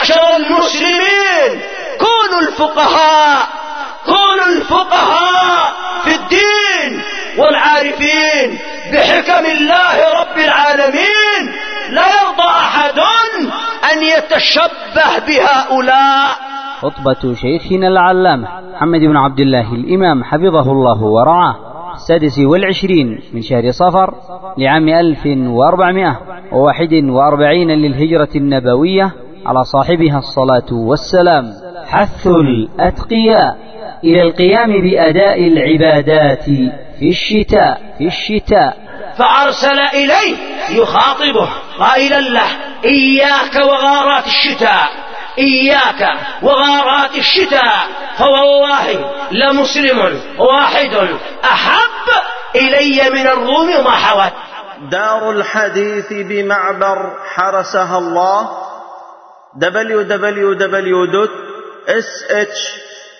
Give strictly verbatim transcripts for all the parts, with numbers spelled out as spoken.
معشر المسلمين كونوا الفقهاء، كونوا الفقهاء في الدين والعارفين بحكم الله رب العالمين. لا يرضى أحد أن يتشبه بهؤلاء. خطبة شيخنا العلامة محمد بن عبد الله الإمام حفظه الله ورعاه السادس والعشرين من شهر صفر لعام ألف وأربعمائة وواحد وأربعين للهجرة النبوية على صاحبها الصلاة والسلام. حث الأتقياء إلى القيام بأداء العبادات في الشتاء في الشتاء فأرسل إليه يخاطبه قائلا له: إياك وغارات الشتاء، إياك وغارات الشتاء، فوالله لمسلم واحد أحب إلي من الروم وما حوت. دار الحديث بمعبر حرسها الله دبليو دبليو دبليو دوت إس إتش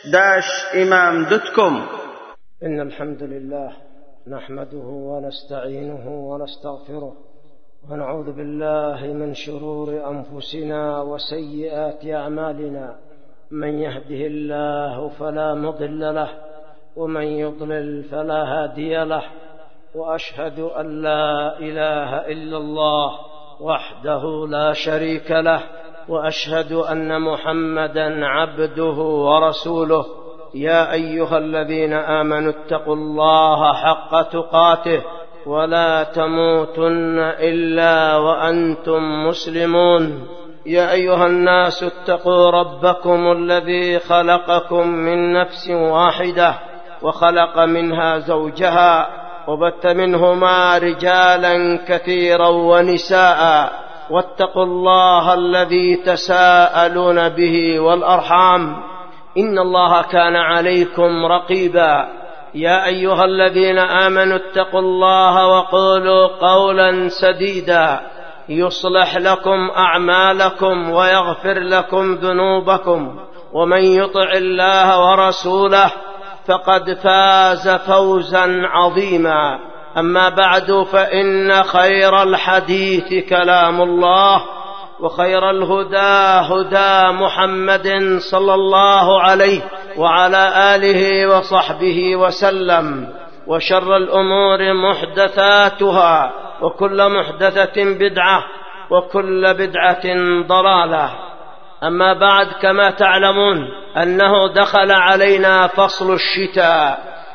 إمام دوت كوم. إن الحمد لله نحمده ونستعينه ونستغفره ونعوذ بالله من شرور أنفسنا وسيئات أعمالنا. من يهده الله فلا مضل له ومن يضلل فلا هادي له، وأشهد أن لا إله إلا الله وحده لا شريك له، وأشهد أن محمدا عبده ورسوله. يا أيها الذين آمنوا اتقوا الله حق تقاته ولا تموتن إلا وأنتم مسلمون. يا أيها الناس اتقوا ربكم الذي خلقكم من نفس واحدة وخلق منها زوجها وبث منهما رجالا كثيرا ونساء، واتقوا الله الذي تساءلون به والأرحام إن الله كان عليكم رقيبا. يا أيها الذين آمنوا اتقوا الله وقولوا قولا سديدا يصلح لكم أعمالكم ويغفر لكم ذنوبكم، ومن يطع الله ورسوله فقد فاز فوزا عظيما. أما بعد، فإن خير الحديث كلام الله، وخير الهدى هدى محمد صلى الله عليه وعلى آله وصحبه وسلم، وشر الأمور محدثاتها، وكل محدثة بدعة، وكل بدعة ضلالة. أما بعد، كما تعلمون أنه دخل علينا فصل الشتاء،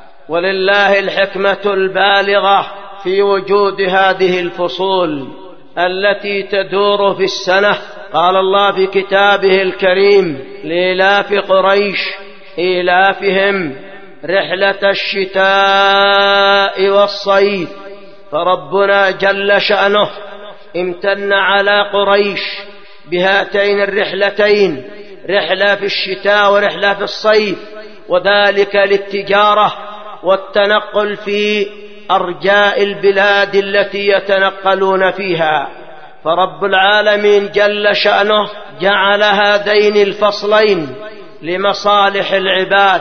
ولله الحكمة البالغة في وجود هذه الفصول التي تدور في السنة. قال الله في كتابه الكريم: لإيلاف قريش إيلافهم رحلة الشتاء والصيف. فربنا جل شأنه امتن على قريش بهاتين الرحلتين، رحلة في الشتاء ورحلة في الصيف، وذلك للتجارة والتنقل في أرجاء البلاد التي يتنقلون فيها. فرب العالمين جل شأنه جعل هذين الفصلين لمصالح العباد،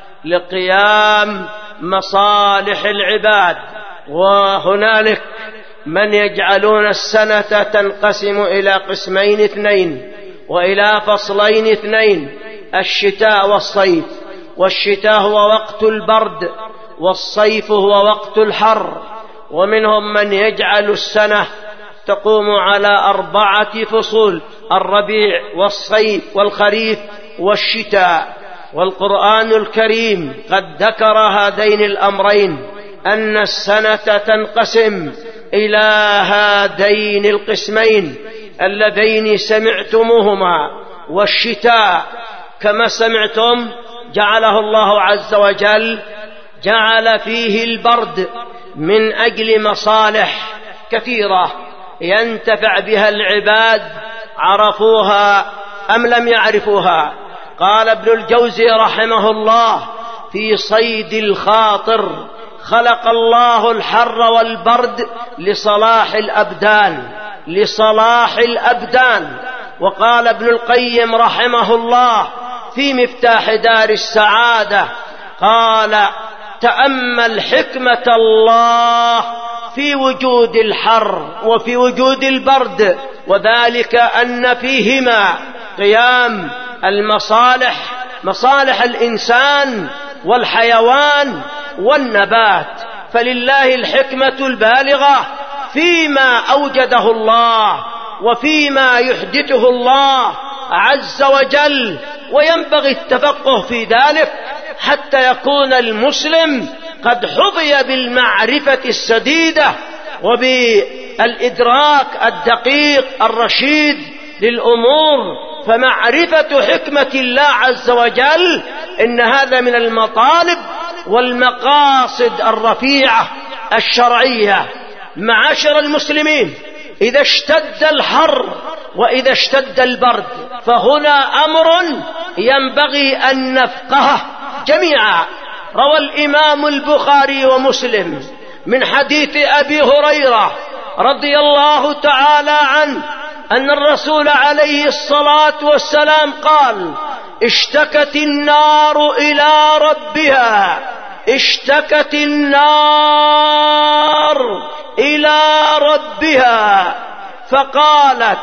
لقيام مصالح العباد. وهنالك من يجعلون السنة تنقسم إلى قسمين اثنين وإلى فصلين اثنين: الشتاء والصيف. والشتاء هو وقت البرد، والصيف هو وقت الحر. ومنهم من يجعل السنة تقوم على أربعة فصول: الربيع والصيف والخريف والشتاء. والقرآن الكريم قد ذكر هذين الأمرين، أن السنة تنقسم إلى هذين القسمين اللذين سمعتموهما. والشتاء كما سمعتم جعله الله عز وجل جعل فيه البرد من أجل مصالح كثيرة ينتفع بها العباد، عرفوها أم لم يعرفوها. قال ابن الجوزي رحمه الله في صيد الخاطر: خلق الله الحر والبرد لصلاح الأبدان، لصلاح الأبدان. وقال ابن القيم رحمه الله في مفتاح دار السعادة، قال: تأمل حكمة الله في وجود الحر وفي وجود البرد، وذلك أن فيهما قيام المصالح، مصالح الإنسان والحيوان والنبات. فلله الحكمة البالغة فيما أوجده الله وفيما يحدثه الله عز وجل، وينبغي التفقه في ذلك حتى يكون المسلم قد حظي بالمعرفة السديدة وبالإدراك الدقيق الرشيد للأمور. فمعرفة حكمة الله عز وجل إن هذا من المطالب والمقاصد الرفيعة الشرعية. معاشر المسلمين، إذا اشتد الحر وإذا اشتد البرد فهنا أمر ينبغي أن نفقهه جميعا. روى الإمام البخاري ومسلم من حديث أبي هريرة رضي الله تعالى عنه أن الرسول عليه الصلاة والسلام قال: اشتكت النار إلى ربها اشتكت النار إلى ربها فقالت: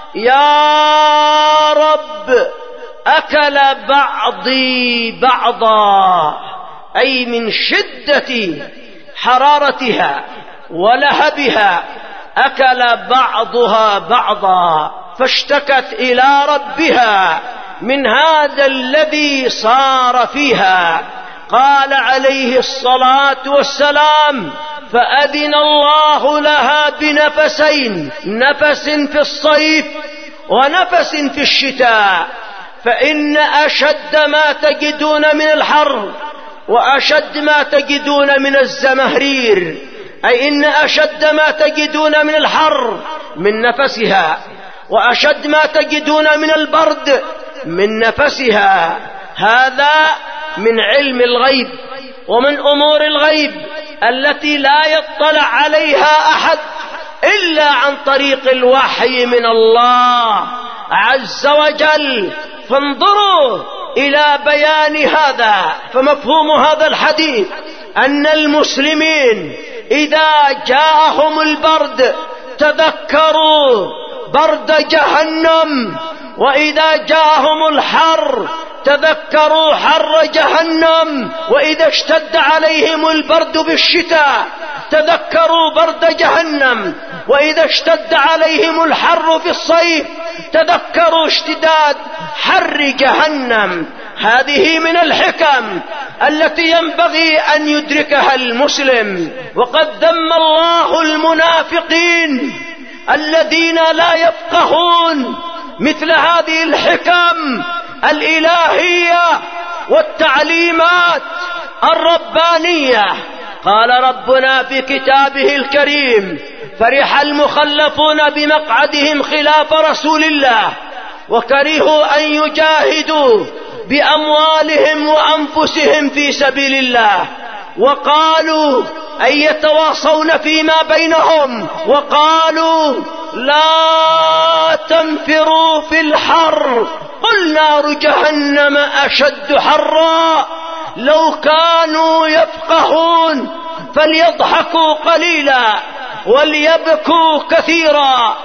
يا رب أكل بعضي بعضا، أي من شدة حرارتها ولهبها أكل بعضها بعضا، فاشتكت إلى ربها من هذا الذي صار فيها. قال عليه الصلاة والسلام: فأذن الله لها بنفسين، نفس في الصيف ونفس في الشتاء، فإن أشد ما تجدون من الحر وأشد ما تجدون من الزمهرير، أي إن أشد ما تجدون من الحر من نفسها، وأشد ما تجدون من البرد من نفسها. هذا من علم الغيب ومن أمور الغيب التي لا يطلع عليها أحد إلا عن طريق الوحي من الله عز وجل. فانظروا إلى بيان هذا. فمفهوم هذا الحديث أن المسلمين إذا جاءهم البرد تذكروا برد جهنم، وإذا جاءهم الحر تذكروا حر جهنم، وإذا اشتد عليهم البرد بالشتاء تذكروا برد جهنم، وإذا اشتد عليهم الحر في الصيف تذكروا اشتداد حر جهنم. هذه من الحكم التي ينبغي أن يدركها المسلم. وقد ذم الله المنافقين الذين لا يفقهون مثل هذه الحكم الإلهية والتعليمات الربانية. قال ربنا في كتابه الكريم: فرح المخلفون بمقعدهم خلاف رسول الله وكرهوا أن يجاهدوا بأموالهم وأنفسهم في سبيل الله، وقالوا أن يتواصون فيما بينهم، وقالوا لا تنفروا في الحر قل نار جهنم أشد حرا. لو كانوا يفقهون فليضحكوا قليلا وليبكوا كثيرا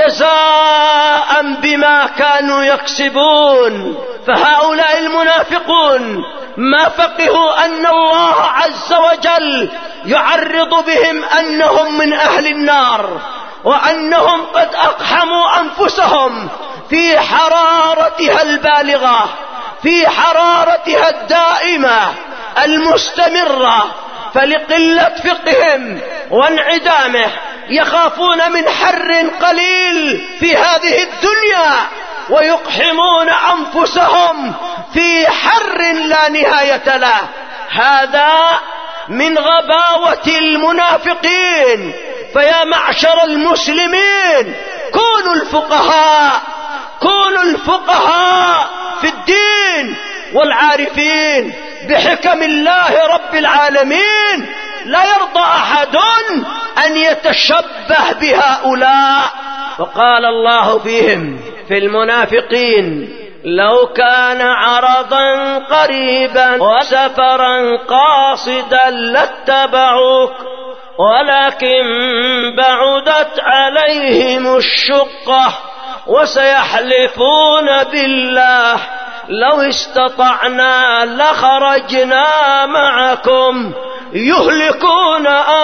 جزاء بما كانوا يكسبون. فهؤلاء المنافقون ما فقهوا أن الله عز وجل يعرض بهم أنهم من أهل النار، وأنهم قد أقحموا أنفسهم في حرارتها البالغة، في حرارتها الدائمة المستمرة. فلقلة فقههم وانعدامه يخافون من حر قليل في هذه الدنيا، ويقحمون أنفسهم في حر لا نهاية له. هذا من غباوة المنافقين. فيا معشر المسلمين، كونوا الفقهاء، كونوا الفقهاء في الدين والعارفين بحكم الله رب العالمين. لا يرضى أحد أن يتشبه بهؤلاء. وقال الله فيهم في المنافقين: لو كان عرضا قريبا وسفرا قاصدا لاتبعوك ولكن بعدت عليهم الشقة وسيحلفون بالله لو استطعنا لخرجنا معكم يهلكون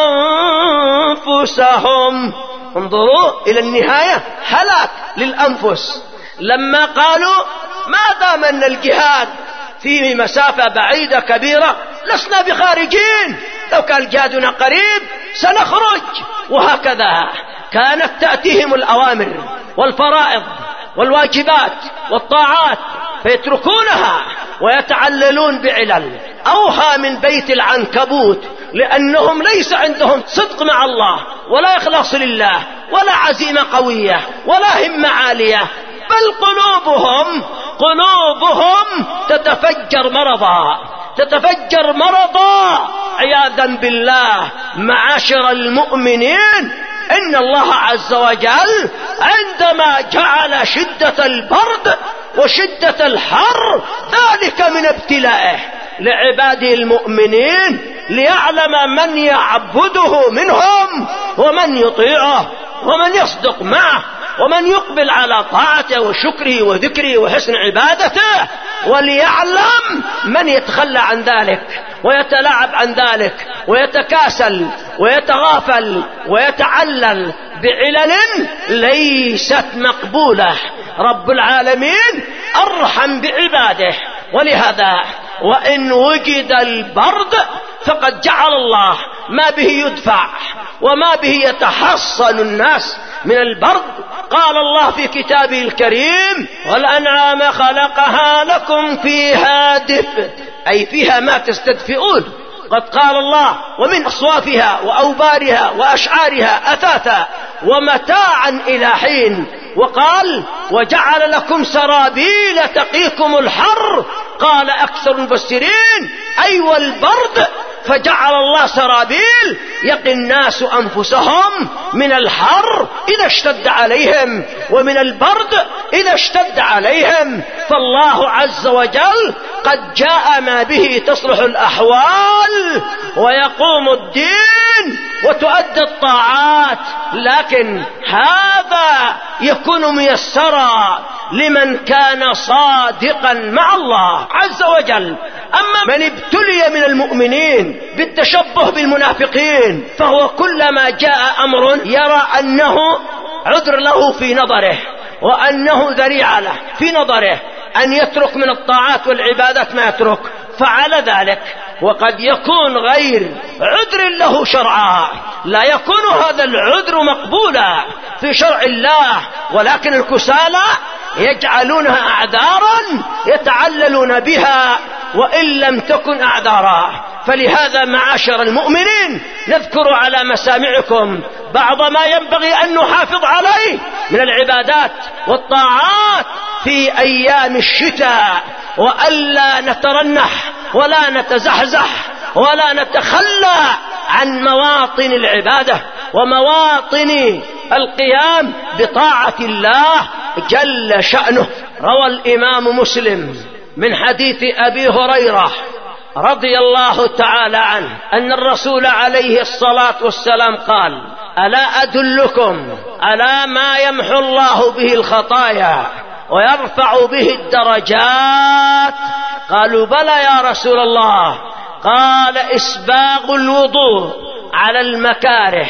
أنفسهم. انظروا إلى النهاية، هلاك للأنفس لما قالوا ما دام أن الجهاد في مسافة بعيدة كبيرة لسنا بخارجين، لو كان جهادنا قريب سنخرج. وهكذا كانت تأتيهم الأوامر والفرائض والواجبات والطاعات فيتركونها ويتعللون بعلل أوهى من بيت العنكبوت، لأنهم ليس عندهم صدق مع الله ولا إخلاص لله ولا عزيمة قوية ولا همة عالية، بل قلوبهم قلوبهم تتفجر مرضا تتفجر مرضا عياذا بالله. معاشر المؤمنين، إن الله عز وجل عندما جعل شدة البرد وشدة الحر ذلك من ابتلائه لعباده المؤمنين، ليعلم من يعبده منهم ومن يطيعه ومن يصدق معه ومن يقبل على طاعته وشكره وذكره وحسن عبادته، وليعلم من يتخلى عن ذلك ويتلاعب عن ذلك ويتكاسل ويتغافل ويتعلل بعلل ليست مقبولة. رب العالمين أرحم بعباده، ولهذا وإن وجد البرد فقد جعل الله ما به يدفع وما به يتحصن الناس من البرد. قال الله في كتابه الكريم: والأنعام خلقها لكم فيها دفء، أي فيها ما تستدفئون. قد قال الله: ومن أصوافها وأوبارها وأشعارها أثاثا ومتاعا إلى حين. وقال: وجعل لكم سرابيل تقيكم الحر. قال أكثر المفسرين: أي والبرد، فجعل الله سرابيل يقي الناس أنفسهم من الحر إذا اشتد عليهم ومن البرد إذا اشتد عليهم. فالله عز وجل قد جاء ما به تصلح الأحوال ويقوم الدين وتؤدى الطاعات، لكن هذا يكون ميسرا لمن كان صادقا مع الله عز وجل. أما من ابتلي من المؤمنين بالتشبه بالمنافقين فهو كلما جاء أمر يرى أنه عذر له في نظره وأنه ذريعة له في نظره أن يترك من الطاعات والعبادات ما يترك، فعل ذلك. وقد يكون غير عذر له شرعا، لا يكون هذا العذر مقبولا في شرع الله، ولكن الكسالى يجعلونها أعذارا يتعللون بها وإن لم تكن أعذارا. فلهذا معاشر المؤمنين نذكر على مسامعكم بعض ما ينبغي أن نحافظ عليه من العبادات والطاعات في أيام الشتاء، وألا نترنح ولا نتزحزح ولا نتخلى عن مواطن العبادة ومواطن القيام بطاعة الله جل شأنه. روى الإمام مسلم من حديث أبي هريرة رضي الله تعالى عنه أن الرسول عليه الصلاة والسلام قال: ألا أدلكم على ما يمحو الله به الخطايا ويرفع به الدرجات؟ قالوا: بلى يا رسول الله. قال: إسباغ الوضوء على المكاره،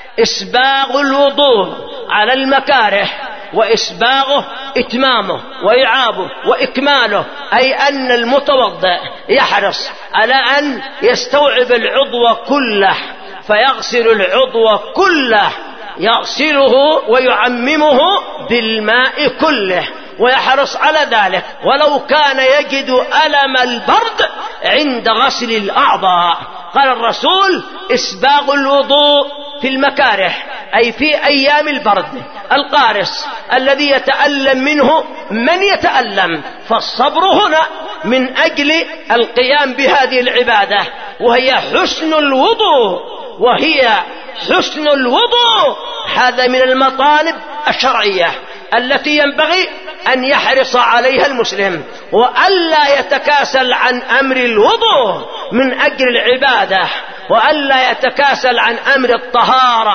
إسباغ الوضوء على المكاره، وإسباغه إتمامه وإعابه وإكماله، أي أن المتوضئ يحرص على أن يستوعب العضو كله فيغسل العضو كله، يغسله ويعممه بالماء كله ويحرص على ذلك، ولو كان يجد ألم البرد عند غسل الأعضاء. قال الرسول: إسباغ الوضوء في المكاره، أي في أيام البرد القارس الذي يتألم منه من يتألم. فالصبر هنا من أجل القيام بهذه العبادة، وهي حسن الوضوء وهي حسن الوضوء هذا من المطالب الشرعية التي ينبغي أن يحرص عليها المسلم، وألا يتكاسل عن أمر الوضوء من أجل العبادة، وألا يتكاسل عن أمر الطهارة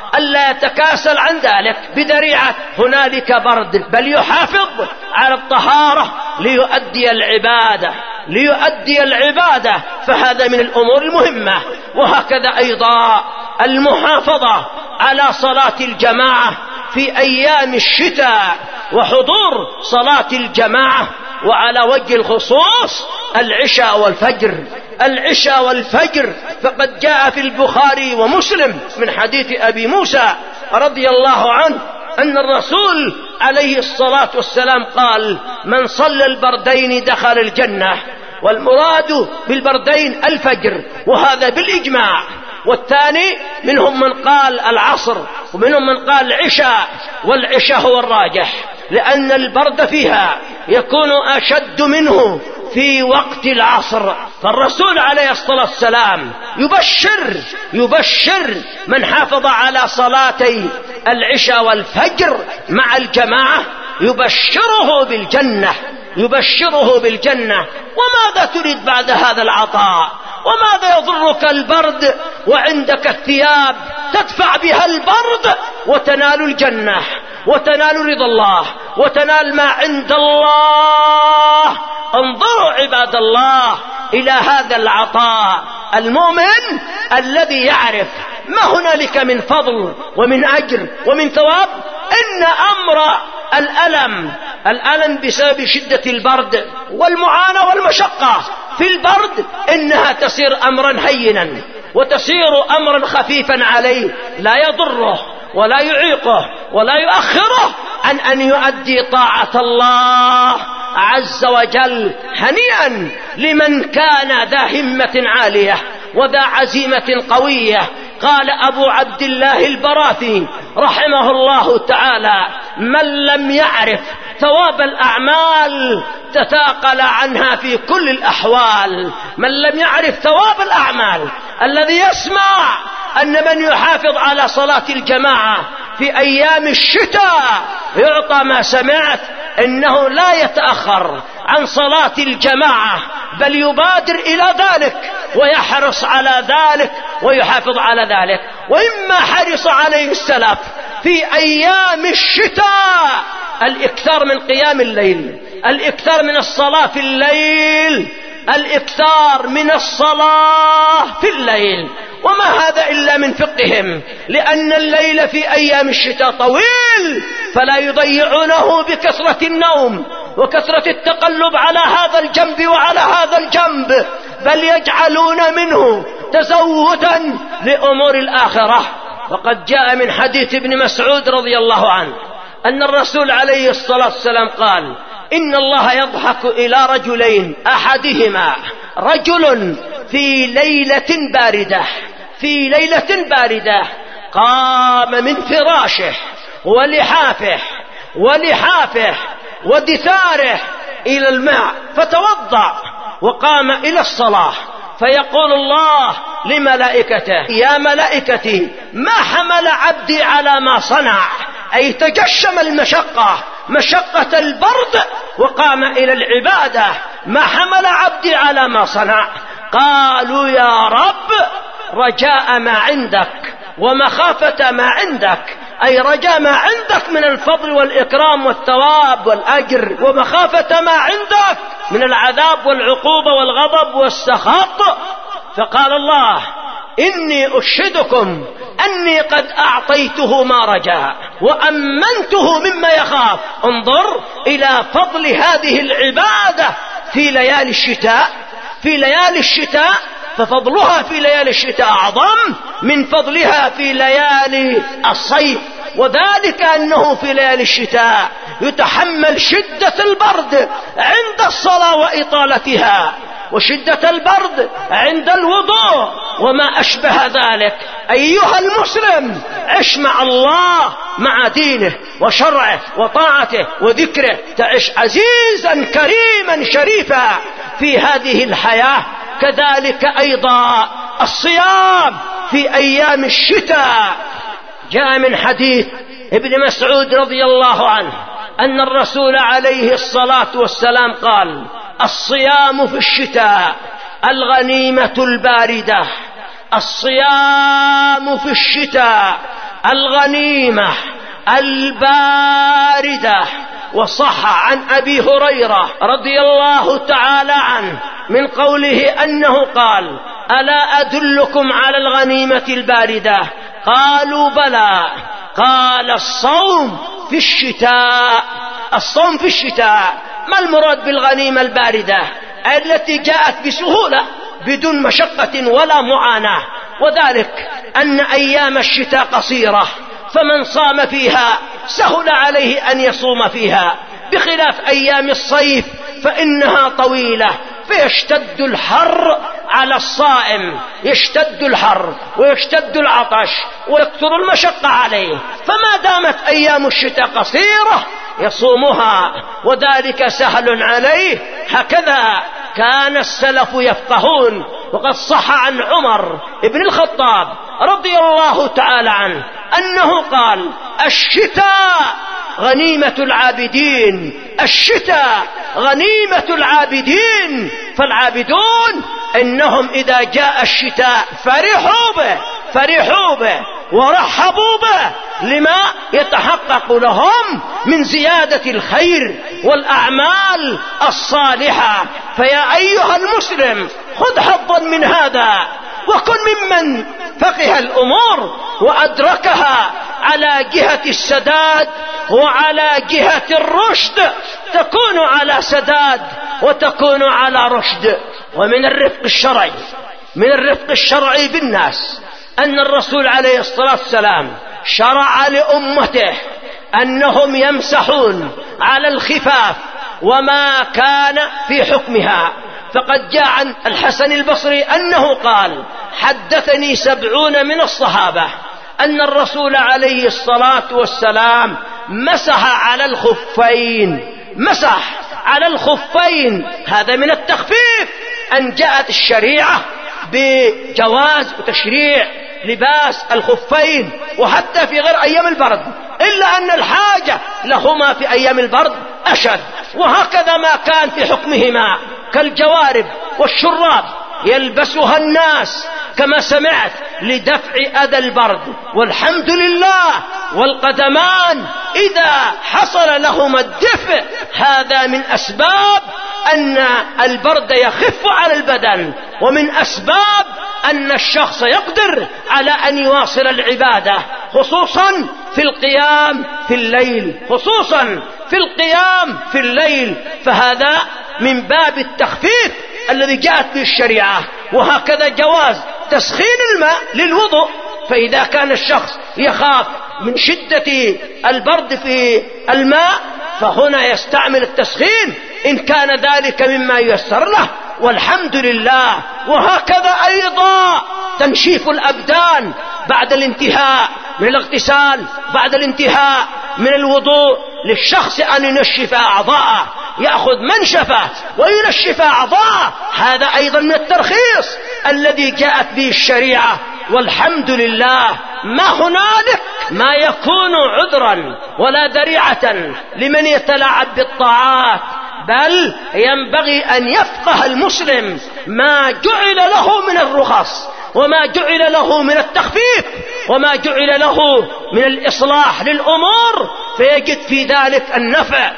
ألا يتكاسل عن ذلك بذريعة هنالك برد، بل يحافظ على الطهارة ليؤدي العبادة ليؤدي العبادة فهذا من الأمور المهمة. وهكذا أيضا المحافظة على صلاة الجماعة في أيام الشتاء وحضور صلاة الجماعة، وعلى وجه الخصوص العشاء والفجر العشاء والفجر فقد جاء في البخاري ومسلم من حديث أبي موسى رضي الله عنه أن الرسول عليه الصلاة والسلام قال: من صلى البردين دخل الجنة. والمراد بالبردين الفجر، وهذا بالإجماع. والثاني منهم من قال العصر ومنهم من قال العشاء، والعشاء هو الراجح لأن البرد فيها يكون أشد منه في وقت العصر. فالرسول عليه الصلاة والسلام يبشر يبشر من حافظ على صلاتي العشاء والفجر مع الجماعة، يبشره بالجنة يبشره بالجنة. وماذا تريد بعد هذا العطاء؟ وماذا يضرك البرد وعندك الثياب تدفع بها البرد وتنال الجنة وتنال رضا الله وتنال ما عند الله. انظروا عباد الله إلى هذا العطاء. المؤمن الذي يعرف ما هنالك من فضل ومن أجر ومن ثواب، إن أمر الألم الألم بسبب شدة البرد والمعاناة والمشقة في البرد إنها تصير أمرا هينا وتصير أمرا خفيفا عليه، لا يضره ولا يعيقه ولا يؤخره عن أن يؤدي طاعة الله عز وجل. هنيئا لمن كان ذا همة عالية وذا عزيمة قوية. قال أبو عبد الله البراثي رحمه الله تعالى: من لم يعرف ثواب الأعمال تثاقل عنها في كل الأحوال. من لم يعرف ثواب الأعمال، الذي يسمع أن من يحافظ على صلاة الجماعة في أيام الشتاء يعطى ما سمعت، إنه لا يتأخر عن صلاة الجماعة بل يبادر إلى ذلك ويحرص على ذلك ويحافظ على ذلك. وإما حرص عليه السلف في أيام الشتاء الإكثار من قيام الليل، الإكثار من الصلاة في الليل، الإكثار من الصلاة في الليل. وما هذا إلا من فقههم، لأن الليل في أيام الشتاء طويل فلا يضيعونه بكثرة النوم وكثرة التقلب على هذا الجنب وعلى هذا الجنب، بل يجعلون منه تزودا لأمور الآخرة. وقد جاء من حديث ابن مسعود رضي الله عنه أن الرسول عليه الصلاة والسلام قال: إن الله يضحك إلى رجلين، أحدهما رجل في ليلة باردة في ليلة باردة قام من فراشه ولحافه ولحافه ودثاره إلى الماء فتوضأ وقام إلى الصلاة، فيقول الله لملائكته: يا ملائكتي ما حمل عبدي على ما صنع، أي تجشم المشقة مشقة البرد وقام إلى العبادة، ما حمل عبدي على ما صنع. قالوا: يا رب رجاء ما عندك ومخافة ما عندك، أي رجاء ما عندك من الفضل والإكرام والثواب والأجر، ومخافة ما عندك من العذاب والعقوبة والغضب والسخط. فقال الله: إني أشهدكم أني قد أعطيته ما رجاء وأمنته مما يخاف. انظر إلى فضل هذه العبادة في ليالي الشتاء في ليالي الشتاء ففضلها في ليالي الشتاء أعظم من فضلها في ليالي الصيف، وذلك أنه في ليالي الشتاء يتحمل شدة البرد عند الصلاة وإطالتها، وشدة البرد عند الوضوء وما أشبه ذلك. أيها المسلم، عش مع الله، مع دينه وشرعه وطاعته وذكره، تعش عزيزا كريما شريفا في هذه الحياة. كذلك أيضا الصيام في أيام الشتاء. جاء من حديث ابن مسعود رضي الله عنه أن الرسول عليه الصلاة والسلام قال: الصيام في الشتاء الغنيمة الباردة. الصيام في الشتاء الغنيمة الباردة. وصح عن أبي هريرة رضي الله تعالى عنه من قوله أنه قال: ألا أدلكم على الغنيمة الباردة؟ قالوا بلى. قال: الصوم في الشتاء. الصوم في الشتاء. ما المراد بالغنيمة الباردة؟ التي جاءت بسهولة بدون مشقة ولا معاناة، وذلك أن أيام الشتاء قصيرة، فمن صام فيها سهل عليه أن يصوم فيها، بخلاف أيام الصيف فإنها طويلة فيشتد الحر على الصائم، يشتد الحر ويشتد العطش ويكثر المشقة عليه. فما دامت أيام الشتاء قصيرة يصومها وذلك سهل عليه. هكذا كان السلف يفقهون. وقد صح عن عمر بن الخطاب رضي الله تعالى عنه أنه قال: الشتاء غنيمة العابدين. الشتاء غنيمة العابدين. فالعابدون إنهم إذا جاء الشتاء فرحوا به فرحوا به ورحبوا به لما يتحقق لهم من زيادة الخير والأعمال الصالحة. فيا أيها المسلم خذ حظا من هذا، وكن ممن فقه الأمور وأدركها على جهة السداد وعلى جهة الرشد، تكون على سداد وتكون على رشد. ومن الرفق الشرعي من الرفق الشرعي بالناس أن الرسول عليه الصلاة والسلام شرع لأمته أنهم يمسحون على الخفاف وما كان في حكمها. فقد جاء عن الحسن البصري أنه قال: حدثني سبعون من الصحابة أن الرسول عليه الصلاة والسلام مسح على الخفين. مسح على الخفين، هذا من التخفيف، أن جاءت الشريعة بجواز وتشريع لباس الخفين وحتى في غير أيام البرد، إلا أن الحاجة لهما في أيام البرد أشد. وهكذا ما كان في حكمهما كالجوارب والشراب يلبسها الناس كما سمعت لدفع أذى البرد، والحمد لله. والقدمان إذا حصل لهما الدفء هذا من أسباب أن البرد يخف على البدن، ومن أسباب أن الشخص يقدر على أن يواصل العبادة، خصوصا في القيام في الليل خصوصا في القيام في الليل فهذا من باب التخفيف الذي جاءت به الشريعة. وهكذا جواز تسخين الماء للوضوء، فإذا كان الشخص يخاف من شدة البرد في الماء فهنا يستعمل التسخين إن كان ذلك مما ييسر له، والحمد لله. وهكذا أيضا تنشيف الأبدان بعد الانتهاء من الاغتسال، بعد الانتهاء من الوضوء، للشخص أن ينشف أعضاءه، يأخذ منشفة وينشف أعضاءه، هذا أيضا من الترخيص الذي جاءت به الشريعة، والحمد لله. ما هنالك ما يكون عذرا ولا ذريعة لمن يتلاعب بالطاعات، بل ينبغي أن يفقه المسلم ما جعل له من الرخص وما جعل له من التخفيف وما جعل له من الإصلاح للأمور، فيجد في ذلك النفع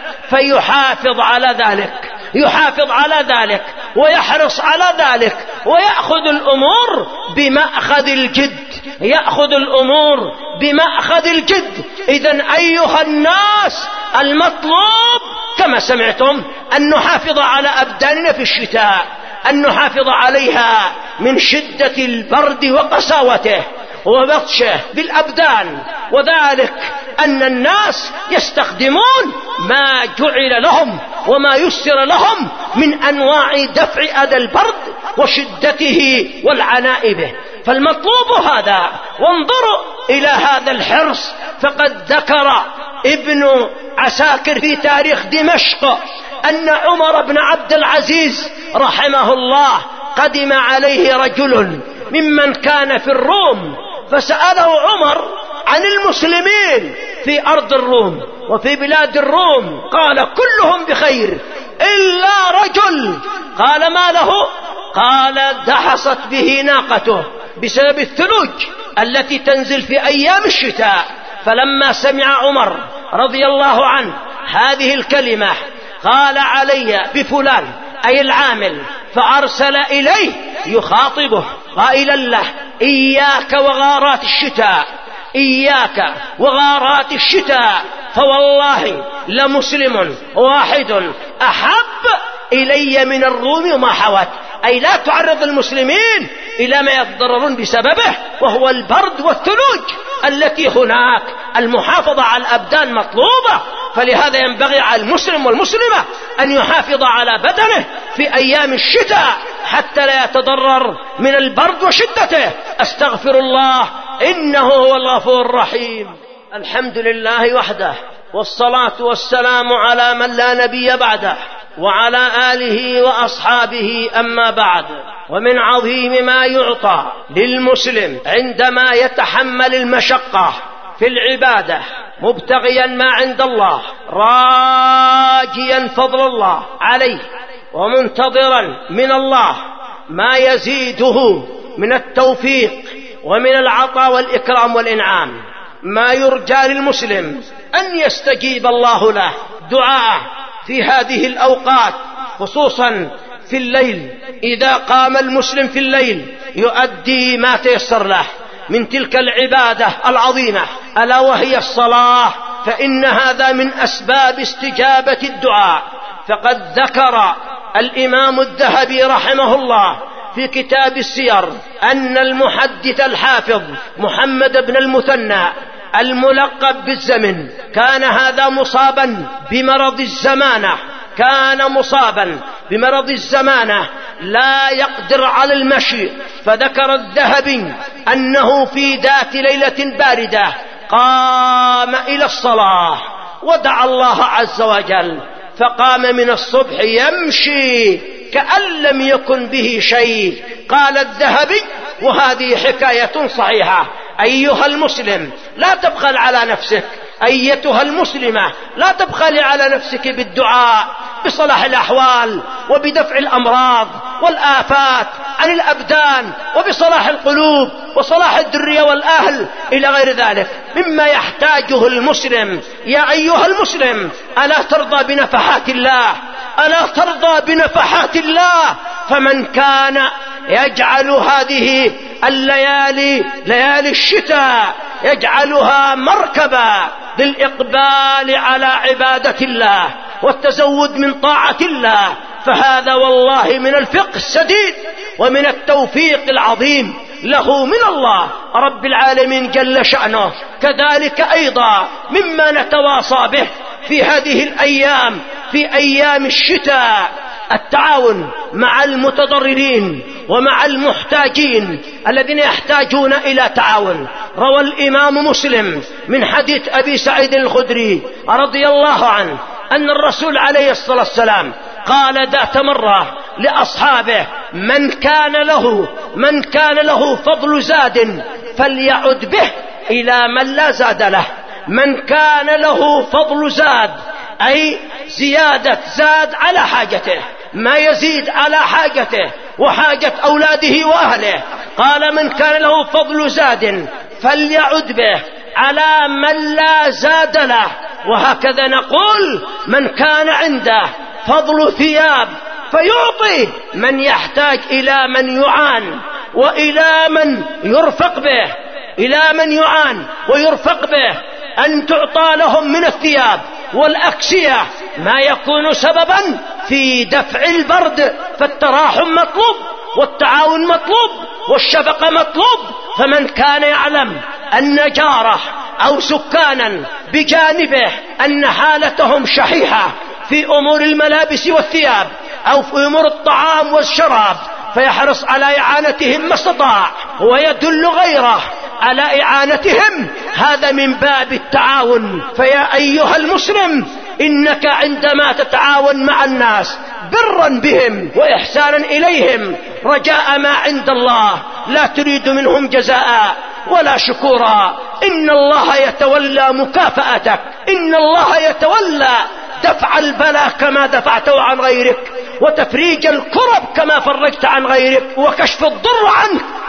فيحافظ على ذلك يحافظ على ذلك ويحرص على ذلك ويأخذ الأمور بمأخذ الجد يأخذ الأمور بمأخذ الجد. إذن أيها الناس المطلوب كما سمعتم أن نحافظ على أبداننا في الشتاء، أن نحافظ عليها من شدة البرد وقساوته وبطشه بالأبدان، وذلك أن الناس يستخدمون ما جعل لهم وما يسر لهم من أنواع دفع أذى البرد وشدته والعناء به. فالمطلوب هذا. وانظروا إلى هذا الحرص، فقد ذكر ابن عساكر في تاريخ دمشق أن عمر بن عبد العزيز رحمه الله قدم عليه رجل ممن كان في الروم، فسأله عمر عن المسلمين في أرض الروم وفي بلاد الروم، قال كلهم بخير إلا رجل. قال ما له؟ قال دحست به ناقته بسبب الثلوج التي تنزل في أيام الشتاء. فلما سمع عمر رضي الله عنه هذه الكلمة قال علي بفلان أي العامل، فأرسل إليه يخاطبه قائلا له إياك وغارات الشتاء، إياك وغارات الشتاء، فوالله لمسلم واحد أحب إلي من الروم وما حوت. أي لا تعرض المسلمين إلى ما يتضررون بسببه، وهو البرد والثلوج التي هناك. المحافظة على الأبدان مطلوبة، فلهذا ينبغي على المسلم والمسلمة أن يحافظ على بدنه في أيام الشتاء حتى لا يتضرر من البرد وشدته. أستغفر الله إنه هو الغفور الرحيم. الحمد لله وحده، والصلاة والسلام على من لا نبي بعده، وعلى آله وأصحابه. أما بعد، ومن عظيم ما يعطى للمسلم عندما يتحمل المشقة في العبادة مبتغيا ما عند الله، راجيا فضل الله عليه، ومنتظرا من الله ما يزيده من التوفيق ومن العطاء والإكرام والإنعام، ما يرجى للمسلم أن يستجيب الله له دعاءه في هذه الأوقات، خصوصا في الليل. إذا قام المسلم في الليل يؤدي ما تيسر له من تلك العبادة العظيمة ألا وهي الصلاة، فإن هذا من أسباب استجابة الدعاء. فقد ذكر الإمام الذهبي رحمه الله في كتاب السير أن المحدث الحافظ محمد بن المثنى الملقب بالزمن كان هذا مصابا بمرض الزمانة، كان مصابا بمرض الزمانة لا يقدر على المشي. فذكر الذهبي أنه في ذات ليلة باردة قام إلى الصلاة ودعا الله عز وجل، فقام من الصبح يمشي كأن لم يكن به شيء. قال الذهبي، وهذه حكاية صحيحة: أيها المسلم لا تبخل على نفسك، أيتها المسلمة لا تبخلي على نفسك بالدعاء بصلاح الأحوال وبدفع الأمراض والآفات عن الأبدان، وبصلاح القلوب وصلاح الذرية والأهل إلى غير ذلك مما يحتاجه المسلم. يا أيها المسلم، ألا ترضى بنفحات الله؟ ألا ترضى بنفحات الله؟ فمن كان يجعل هذه الليالي ليالي الشتاء يجعلها مركبا للإقبال على عبادة الله والتزود من طاعة الله، فهذا والله من الفقه السديد ومن التوفيق العظيم له من الله رب العالمين جل شأنه. كذلك أيضا مما نتواصى به في هذه الأيام، في أيام الشتاء، التعاون مع المتضررين ومع المحتاجين الذين يحتاجون إلى تعاون. روى الإمام مسلم من حديث أبي سعيد الخدري رضي الله عنه أن الرسول عليه الصلاة والسلام قال ذات مرة لأصحابه: من كان له من كان له فضل زاد فليعد به إلى من لا زاد له. من كان له فضل زاد أي زيادة زاد على حاجته، ما يزيد على حاجته وحاجة أولاده وأهله. قال: من كان له فضل زاد فليعد به على من لا زاد له. وهكذا نقول: من كان عنده فضل ثياب فيعطي من يحتاج إلى من يعان وإلى من يرفق به، إلى من يعان ويرفق به، أن تعطى لهم من الثياب والأكسية ما يكون سببا في دفع البرد. فالتراحم مطلوب، والتعاون مطلوب، والشفقة مطلوب. فمن كان يعلم أن جاره أو سكانا بجانبه أن حالتهم شحيحة في أمور الملابس والثياب أو في أمور الطعام والشراب فيحرص على إعانتهم ما استطاع ويدل غيره على إعانتهم، هذا من باب التعاون. فيا أيها المسلم، إنك عندما تتعاون مع الناس برا بهم وإحسانا إليهم رجاء ما عند الله، لا تريد منهم جزاء ولا شكورا، إن الله يتولى مكافأتك، إن الله يتولى دفع البلاء كما دفعته عن غيرك، وتفريج الكرب كما فرجت عن غيرك، وكشف الضر عنك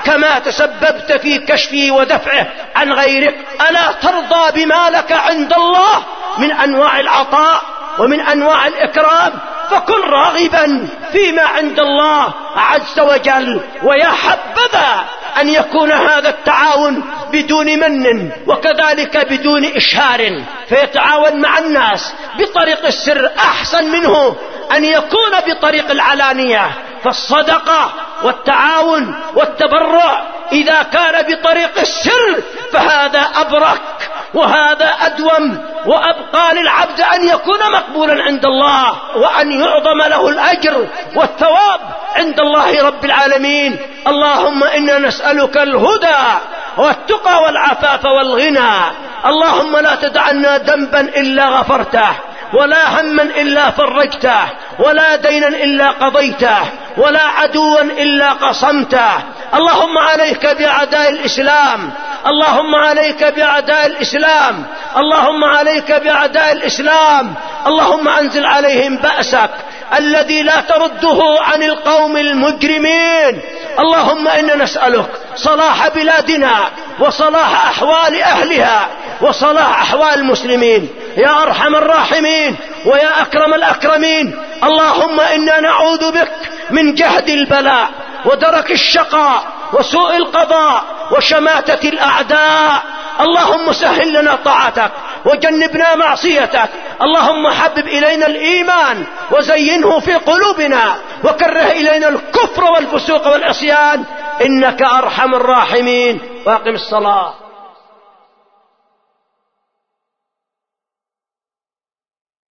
كما تسببت في كشفه ودفعه عن غيرك. ألا ترضى بما لك عند الله من أنواع العطاء ومن أنواع الإكرام؟ فكن راغبا فيما عند الله عز وجل. ويا حبذا أن يكون هذا التعاون بدون من وكذلك بدون إشهار، فيتعاون مع الناس بطريق السر أحسن منه أن يكون بطريق العلانية. فالصدقة والتعاون والتبرع إذا كان بطريق السر فهذا أبرك وهذا أدوم وأبقى للعبد أن يكون مقبولا عند الله وأن يعظم له الأجر والثواب عند الله رب العالمين. اللهم إنا نسألك الهدى والتقى والعفاف والغنى. اللهم لا تدع لنا ذنبا إلا غفرته، ولا هما إلا فرجته، ولا دينا إلا قضيته، ولا عدوا إلا قصمته. اللهم عليك بأعداء الإسلام، اللهم عليك بأعداء الإسلام، اللهم عليك بأعداء الإسلام. اللهم أنزل عليهم بأسك الذي لا ترده عن القوم المجرمين. اللهم إنا نسألك صلاح بلادنا وصلاح أحوال أهلها وصلاح أحوال المسلمين يا أرحم الراحمين ويا أكرم الأكرمين. اللهم إنا نعوذ بك من جهد البلاء ودرك الشقاء وسوء القضاء وشماتة الأعداء. اللهم سهل لنا طاعتك وجنبنا معصيتك. اللهم حبب إلينا الإيمان وزينه في قلوبنا وكره إلينا الكفر والفسوق والعصيان إنك أرحم الراحمين. واقم الصلاة.